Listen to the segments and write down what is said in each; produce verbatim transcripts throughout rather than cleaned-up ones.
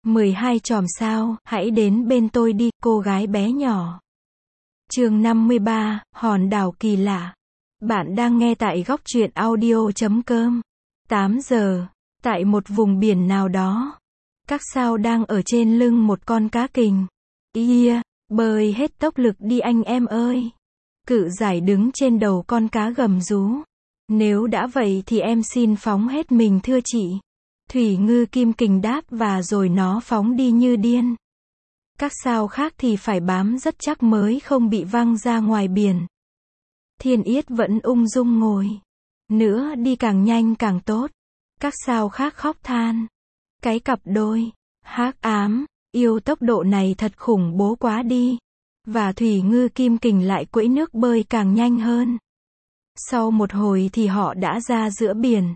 mười hai chòm sao, hãy đến bên tôi đi, cô gái bé nhỏ. Chương năm mươi ba, hòn đảo kỳ lạ. Bạn đang nghe tại góc truyện audio chấm com. tám giờ, tại một vùng biển nào đó, các sao đang ở trên lưng một con cá kình. Yeah, bơi hết tốc lực đi anh em ơi. Cự giải đứng trên đầu con cá gầm rú. Nếu đã vậy thì em xin phóng hết mình thưa chị. Thủy ngư kim kình đáp và rồi nó phóng đi như điên. Các sao khác thì phải bám rất chắc mới không bị văng ra ngoài biển. Thiên Yết vẫn ung dung ngồi. Nữa đi càng nhanh càng tốt. Các sao khác khóc than. Cái cặp đôi hắc ám, yêu tốc độ này thật khủng bố quá đi. Và thủy ngư kim kình lại quẫy nước bơi càng nhanh hơn. Sau một hồi thì họ đã ra giữa biển.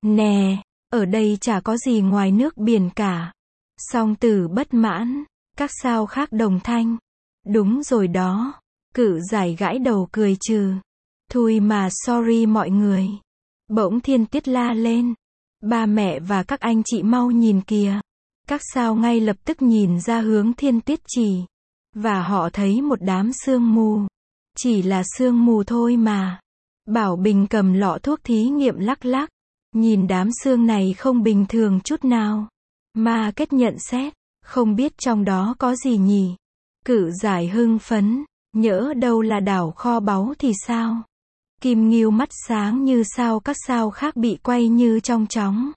Nè, ở đây chả có gì ngoài nước biển cả. Song Tử bất mãn. Các sao khác đồng thanh. Đúng rồi đó. Cự giải gãi đầu cười trừ. Thôi mà sorry mọi người. Bỗng Thiên Tiết la lên. Ba mẹ và các anh chị mau nhìn kìa. Các sao ngay lập tức nhìn ra hướng Thiên Tiết chỉ. Và họ thấy một đám sương mù. Chỉ là sương mù thôi mà. Bảo Bình cầm lọ thuốc thí nghiệm lắc lắc. Nhìn đám sương này không bình thường chút nào. Ma Kết nhận xét. Không biết trong đó có gì nhỉ? Cự giải hưng phấn. Nhỡ đâu là đảo kho báu thì sao? Kim Ngưu mắt sáng như sao, các sao khác bị quay như trong chóng.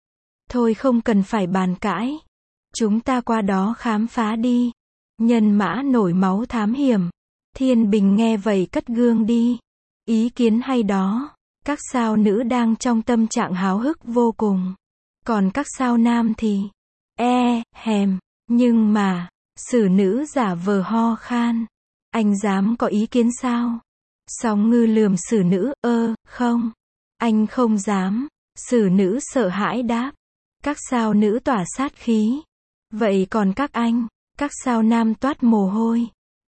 Thôi không cần phải bàn cãi. Chúng ta qua đó khám phá đi. Nhân Mã nổi máu thám hiểm. Thiên Bình nghe vậy cất gương đi. Ý kiến hay đó. Các sao nữ đang trong tâm trạng háo hức vô cùng. Còn các sao nam thì e, hèm. Nhưng mà, sử nữ giả vờ ho khan. Anh dám có ý kiến sao? Sóng ngư lườm sử nữ, ơ, không. Anh không dám. Sử nữ sợ hãi đáp. Các sao nữ tỏa sát khí. Vậy còn các anh? Các sao nam toát mồ hôi.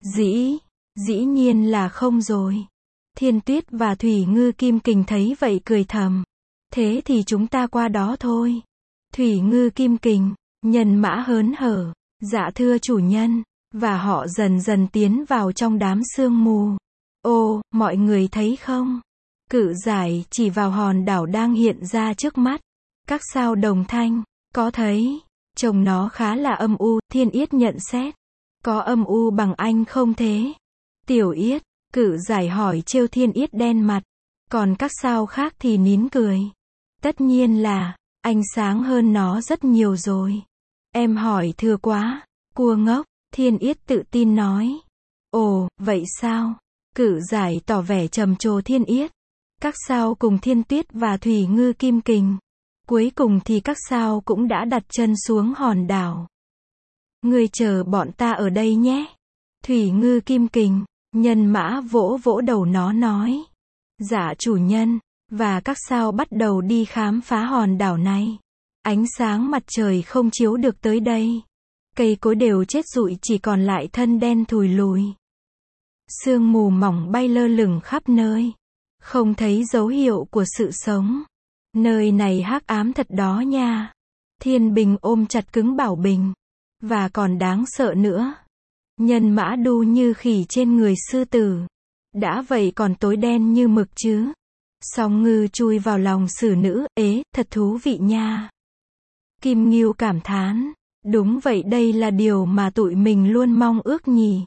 Dĩ, dĩ nhiên là không rồi. Thiên Tuyết và Thủy ngư kim kình thấy vậy cười thầm. Thế thì chúng ta qua đó thôi. Thủy ngư kim kình, Nhân Mã hớn hở. Dạ thưa chủ nhân. Và họ dần dần tiến vào trong đám sương mù. Ô, mọi người thấy không? Cự giải chỉ vào hòn đảo đang hiện ra trước mắt. Các sao đồng thanh. Có thấy. Trông nó khá là âm u, Thiên Yết nhận xét. Có âm u bằng anh không thế? Tiểu Yết. Cự giải hỏi trêu Thiên Yết đen mặt. Còn các sao khác thì nín cười. Tất nhiên là, ánh sáng hơn nó rất nhiều rồi. Em hỏi thừa quá. Cua ngốc. Thiên Yết tự tin nói. Ồ, vậy sao? Cự giải tỏ vẻ trầm trồ Thiên Yết. Các sao cùng Thiên Tuyết và Thủy ngư kim kình. Cuối cùng thì các sao cũng đã đặt chân xuống hòn đảo. Người chờ bọn ta ở đây nhé. Thủy ngư kim kình. Nhân Mã vỗ vỗ đầu nó nói. Dạ chủ nhân. Và các sao bắt đầu đi khám phá hòn đảo này. Ánh sáng mặt trời không chiếu được tới đây. Cây cối đều chết rụi, chỉ còn lại thân đen thùi lùi. Sương mù mỏng bay lơ lửng khắp nơi. Không thấy dấu hiệu của sự sống. Nơi này hắc ám thật đó nha. Thiên Bình ôm chặt cứng Bảo Bình. Và còn đáng sợ nữa. Nhân Mã đu như khỉ trên người sư tử. Đã vậy còn tối đen như mực chứ. Song ngư chui vào lòng sử nữ, ế, thật thú vị nha. Kim Ngưu cảm thán. Đúng vậy, đây là điều mà tụi mình luôn mong ước nhỉ.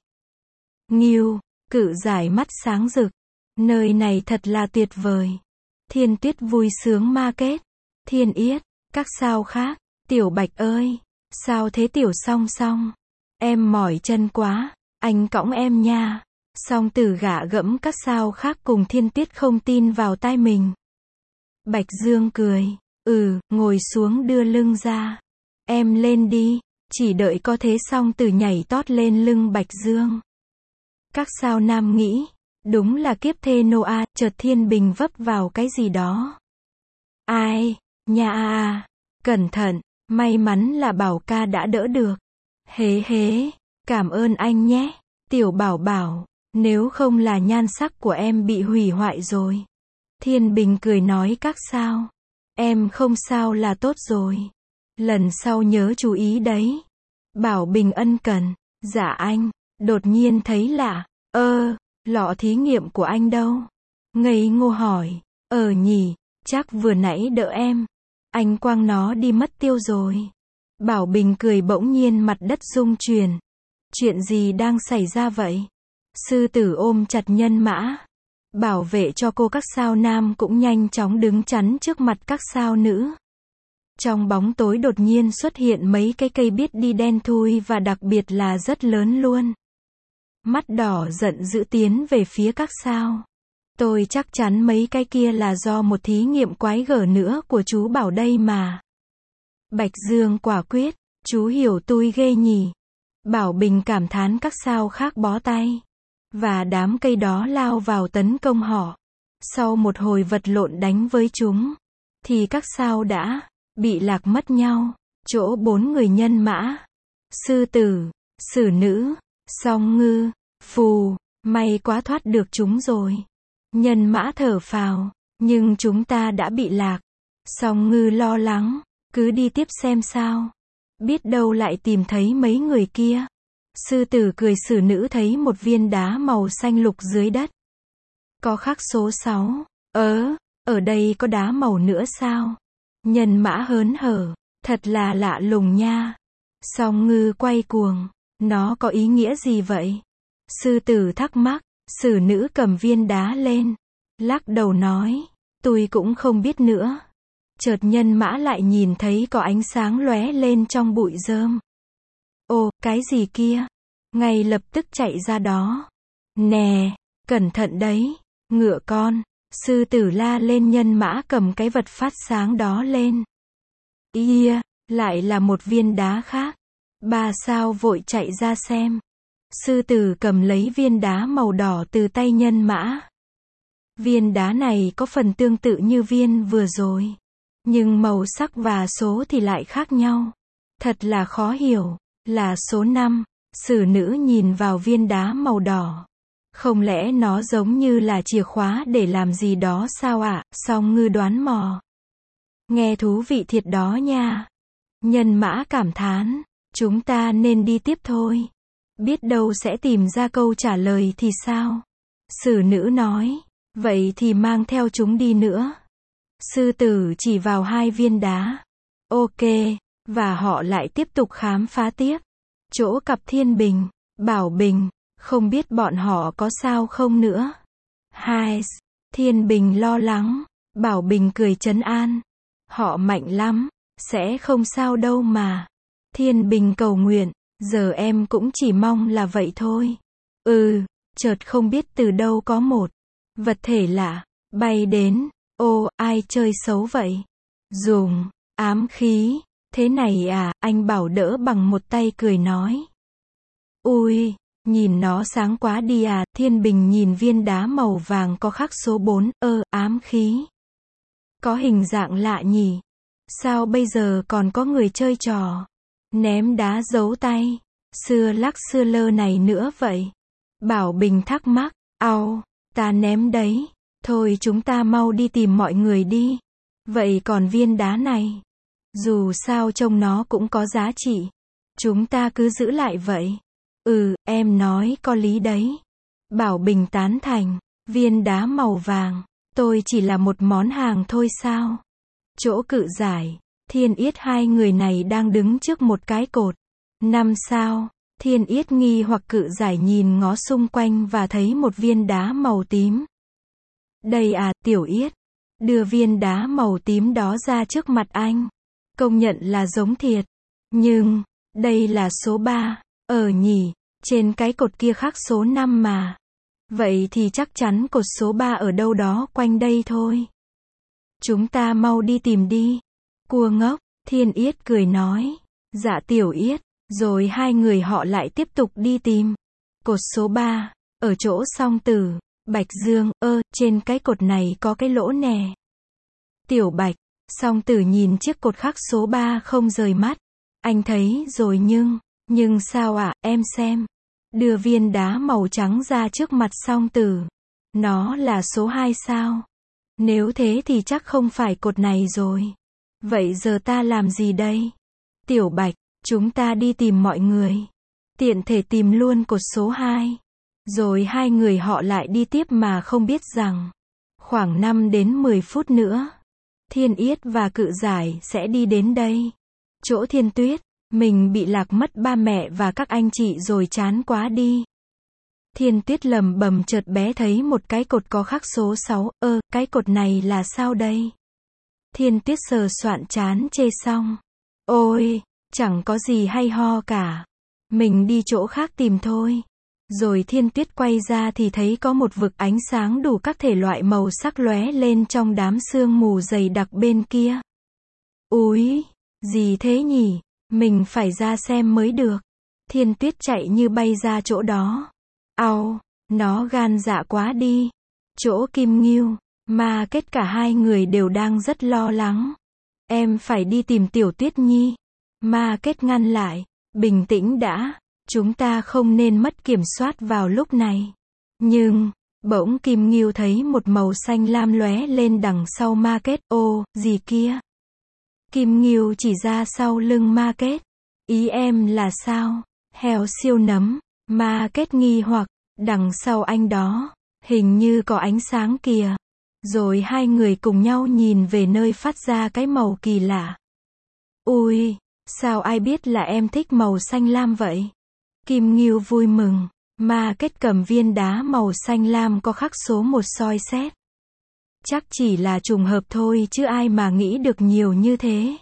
Ngưu. Cự giải mắt sáng rực. Nơi này thật là tuyệt vời. Thiên Tuyết vui sướng ma kết. Thiên Yết. Các sao khác. Tiểu Bạch ơi. Sao thế Tiểu Song Song? Em mỏi chân quá. Anh cõng em nha. Song Tử gạ gẫm các sao khác cùng Thiên Tuyết không tin vào tai mình. Bạch Dương cười. Ừ, ngồi xuống đưa lưng ra. Em lên đi. Chỉ đợi có thế Song Tử nhảy tót lên lưng Bạch Dương. Các sao nam nghĩ. Đúng là kiếp thê Noa, chợt Thiên Bình vấp vào cái gì đó. Ai, nha à, cẩn thận, may mắn là Bảo ca đã đỡ được. Hế hế, cảm ơn anh nhé, Tiểu Bảo Bảo, nếu không là nhan sắc của em bị hủy hoại rồi. Thiên Bình cười nói các sao. Em không sao là tốt rồi. Lần sau nhớ chú ý đấy. Bảo Bình ân cần. Dạ anh. Đột nhiên thấy lạ. Ơ, lọ thí nghiệm của anh đâu? Ngây ngô hỏi. Ờ nhỉ, chắc vừa nãy đỡ em. Anh quăng nó đi mất tiêu rồi. Bảo Bình cười bỗng nhiên mặt đất rung chuyển. Chuyện gì đang xảy ra vậy? Sư tử ôm chặt Nhân Mã. Bảo vệ cho cô các sao nam cũng nhanh chóng đứng chắn trước mặt các sao nữ. Trong bóng tối đột nhiên xuất hiện mấy cái cây biết đi đen thui và đặc biệt là rất lớn luôn. Mắt đỏ giận dữ tiến về phía các sao. Tôi chắc chắn mấy cái kia là do một thí nghiệm quái gở nữa của chú Bảo đây mà. Bạch Dương quả quyết, chú hiểu tôi ghê nhỉ. Bảo Bình cảm thán các sao khác bó tay. Và đám cây đó lao vào tấn công họ. Sau một hồi vật lộn đánh với chúng, thì các sao đã bị lạc mất nhau. Chỗ bốn người Nhân Mã, sư tử, sử nữ, song ngư, phù, may quá thoát được chúng rồi. Nhân Mã thở phào, nhưng chúng ta đã bị lạc. Song ngư lo lắng, cứ đi tiếp xem sao. Biết đâu lại tìm thấy mấy người kia. Sư tử cười sử nữ thấy một viên đá màu xanh lục dưới đất. Có khắc số sáu. Ớ, ở đây có đá màu nữa sao? Nhân Mã hớn hở. Thật là lạ lùng nha. Song ngư quay cuồng. Nó có ý nghĩa gì vậy? Sư tử thắc mắc. Sử nữ cầm viên đá lên. Lắc đầu nói. Tôi cũng không biết nữa. Chợt Nhân Mã lại nhìn thấy có ánh sáng lóe lên trong bụi rơm. Ồ, cái gì kia? Ngay lập tức chạy ra đó. Nè, cẩn thận đấy, ngựa con. Sư tử la lên. Nhân Mã cầm cái vật phát sáng đó lên. Ia, lại là một viên đá khác. Ba sao vội chạy ra xem. Sư tử cầm lấy viên đá màu đỏ từ tay Nhân Mã. Viên đá này có phần tương tự như viên vừa rồi. Nhưng màu sắc và số thì lại khác nhau. Thật là khó hiểu. Là số năm. Sử nữ nhìn vào viên đá màu đỏ. Không lẽ nó giống như là chìa khóa để làm gì đó sao ạ? À? Song ngư đoán mò. Nghe thú vị thiệt đó nha. Nhân Mã cảm thán. Chúng ta nên đi tiếp thôi. Biết đâu sẽ tìm ra câu trả lời thì sao? Sử nữ nói. Vậy thì mang theo chúng đi nữa. Sư tử chỉ vào hai viên đá. Ok. Và họ lại tiếp tục khám phá tiếp. Chỗ cặp Thiên Bình, Bảo Bình, không biết bọn họ có sao không nữa. Hai, Thiên Bình lo lắng, Bảo Bình cười trấn an. Họ mạnh lắm, sẽ không sao đâu mà. Thiên Bình cầu nguyện, giờ em cũng chỉ mong là vậy thôi. Ừ, chợt không biết từ đâu có một vật thể lạ bay đến. Ô, ai chơi xấu vậy? Dùng ám khí. Thế này à, anh Bảo đỡ bằng một tay cười nói. Ui, nhìn nó sáng quá đi à. Thiên Bình nhìn viên đá màu vàng có khắc số bốn. Ơ, ám khí. Có hình dạng lạ nhỉ. Sao bây giờ còn có người chơi trò ném đá giấu tay xưa lắc xưa lơ này nữa vậy? Bảo Bình thắc mắc. Ao, ta ném đấy. Thôi chúng ta mau đi tìm mọi người đi. Vậy còn viên đá này? Dù sao trông nó cũng có giá trị. Chúng ta cứ giữ lại vậy. Ừ, em nói có lý đấy. Bảo Bình tán thành. Viên đá màu vàng. Tôi chỉ là một món hàng thôi sao? Chỗ Cự Giải, Thiên Yết hai người này đang đứng trước một cái cột. Năm sao. Thiên Yết nghi hoặc Cự Giải nhìn ngó xung quanh và thấy một viên đá màu tím. Đây à, Tiểu Yết. Đưa viên đá màu tím đó ra trước mặt anh. Công nhận là giống thiệt. Nhưng, đây là số ba. Ờ nhỉ, trên cái cột kia khắc số năm mà. Vậy thì chắc chắn cột số ba ở đâu đó quanh đây thôi. Chúng ta mau đi tìm đi. Cua ngốc, Thiên Yết cười nói. Dạ Tiểu Yết. Rồi hai người họ lại tiếp tục đi tìm. Cột số ba, ở chỗ Song Tử, Bạch Dương. Ơ, trên cái cột này có cái lỗ nè. Tiểu Bạch. Song Tử nhìn chiếc cột khắc số ba không rời mắt. Anh thấy rồi nhưng, nhưng sao ạ, à, em xem. Đưa viên đá màu trắng ra trước mặt Song Tử. Nó là số hai sao? Nếu thế thì chắc không phải cột này rồi. Vậy giờ ta làm gì đây? Tiểu Bạch, chúng ta đi tìm mọi người. Tiện thể tìm luôn cột số hai. Rồi hai người họ lại đi tiếp mà không biết rằng, khoảng năm đến mười phút nữa, Thiên Yết và Cự Giải sẽ đi đến đây. Chỗ Thiên Tuyết, mình bị lạc mất ba mẹ và các anh chị rồi chán quá đi. Thiên Tuyết lầm bầm chợt bé thấy một cái cột có khắc số sáu, ơ, cái cột này là sao đây? Thiên Tuyết sờ soạn chán chê xong. Ôi, chẳng có gì hay ho cả. Mình đi chỗ khác tìm thôi. Rồi Thiên Tuyết quay ra thì thấy có một vực ánh sáng đủ các thể loại màu sắc lóe lên trong đám sương mù dày đặc bên kia. Úi, gì thế nhỉ? Mình phải ra xem mới được. Thiên Tuyết chạy như bay ra chỗ đó. Au, nó gan dạ quá đi. Chỗ Kim Ngưu, mà kết cả hai người đều đang rất lo lắng. Em phải đi tìm Tiểu Tuyết Nhi. Ma Kết ngăn lại. Bình tĩnh đã. Chúng ta không nên mất kiểm soát vào lúc này. Nhưng, bỗng Kim Ngưu thấy một màu xanh lam lóe lên đằng sau Ma Kết. Ô, gì kia? Kim Ngưu chỉ ra sau lưng Ma Kết. Ý em là sao? Heo siêu nấm. Ma Kết nghi hoặc, đằng sau anh đó, hình như có ánh sáng kìa. Rồi hai người cùng nhau nhìn về nơi phát ra cái màu kỳ lạ. Ui, sao ai biết là em thích màu xanh lam vậy? Kim Ngưu vui mừng. Ma Kết cầm viên đá màu xanh lam có khắc số một soi xét. Chắc chỉ là trùng hợp thôi chứ ai mà nghĩ được nhiều như thế.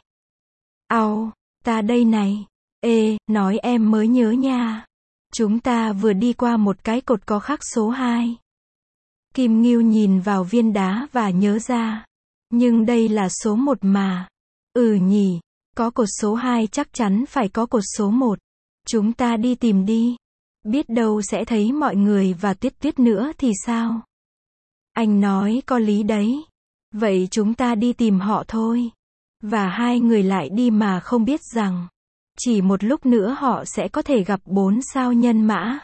Au, ta đây này. Ê, nói em mới nhớ nha. Chúng ta vừa đi qua một cái cột có khắc số hai. Kim Ngưu nhìn vào viên đá và nhớ ra. Nhưng đây là số một mà. Ừ nhỉ, có cột số hai chắc chắn phải có cột số một. Chúng ta đi tìm đi. Biết đâu sẽ thấy mọi người và Tuyết Tuyết nữa thì sao? Anh nói có lý đấy. Vậy chúng ta đi tìm họ thôi. Và hai người lại đi mà không biết rằng, chỉ một lúc nữa họ sẽ có thể gặp bốn sao nhân mã.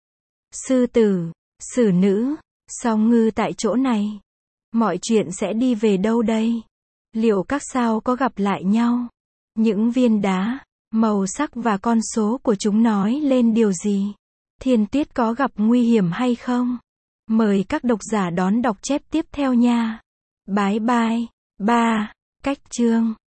Sư tử, xử nữ, song ngư tại chỗ này. Mọi chuyện sẽ đi về đâu đây? Liệu các sao có gặp lại nhau? Những viên đá, màu sắc và con số của chúng nói lên điều gì? Thiên Tuyết có gặp nguy hiểm hay không? Mời các độc giả đón đọc chép tiếp theo nha. Bái bai. ba. Cách chương